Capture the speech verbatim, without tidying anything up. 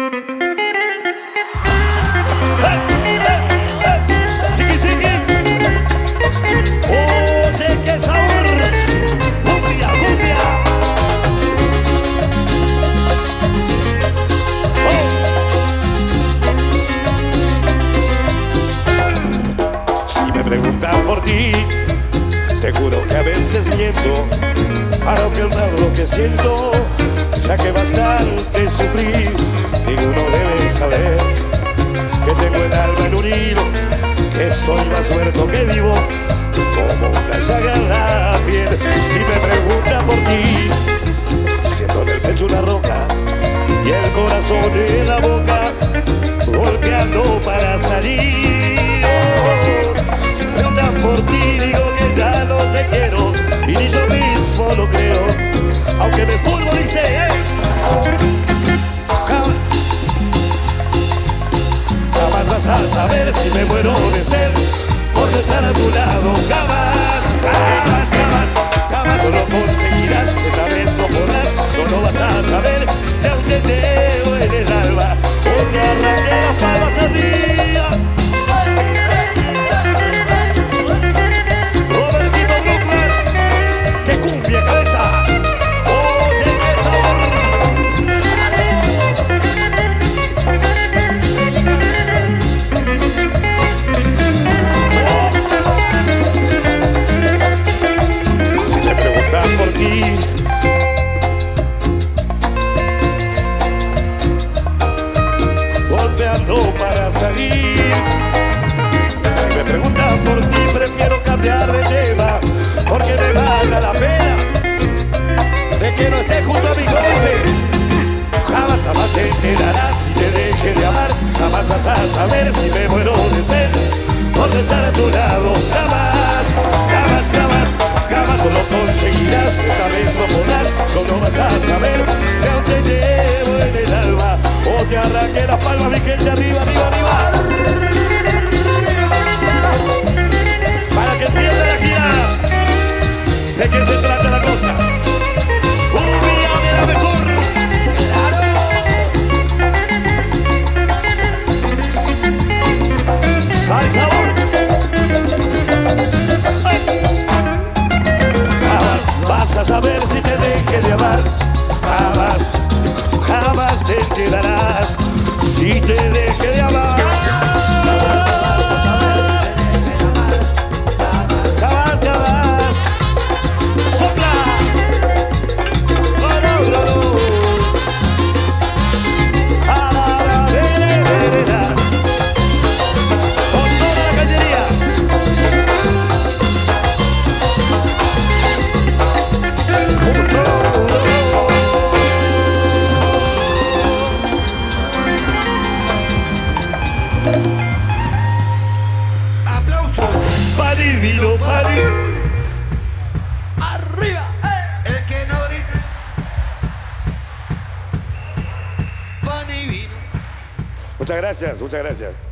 Preguntan por ti, te juro que a veces miento para ocultar lo que siento, ya que bastante sufrí. Ninguno debe saber que tengo el alma en un hilo, que soy más muerto que vivo, como una llaga en la piel. Si me preguntan por ti, siento en el pecho una roca y el corazón en la boca, golpeando para salir. Por ti digo que ya no te quiero y ni yo mismo lo creo, aunque me esturbo, dice eh. jamás, jamás vas a saber si me muero de sed por no estar a tu lado. Jamás, jamás, jamás, jamás no lo conseguirás, esa vez no podrás, solo vas a saber si aún te llevo en el alma o te arranqué las palmas arriba. Golpeando para salir. Si me preguntan por ti, prefiero cambiar de tema, porque me mata la pena de que no estés junto a mí. Como dice, jamás, jamás te enterarás si te deje de amar. Jamás vas a saber si me muero de sed por no estar a tu lado. Jamás, jamás, jamás, jamás lo conseguirás, esta vez no podrás, solo vas a saber si aún te llevo en el alma o te arranqué las palmas, mi gente, arriba, arriba, arriba. Para que entienda la gira de qué se trata la cosa. Un día de la mejor. Sal sabor. Jamás vas a saber si te deje de amar. Jamás, jamás te enterarás si te deje de amar. Jamás, jamás. Sopla. Oh, no, no, no. A la vereda. Con toda la cañería. Pa' divino, pa' divino. Arriba, eh. El que no grita, Pa' divino. Muchas gracias, muchas gracias.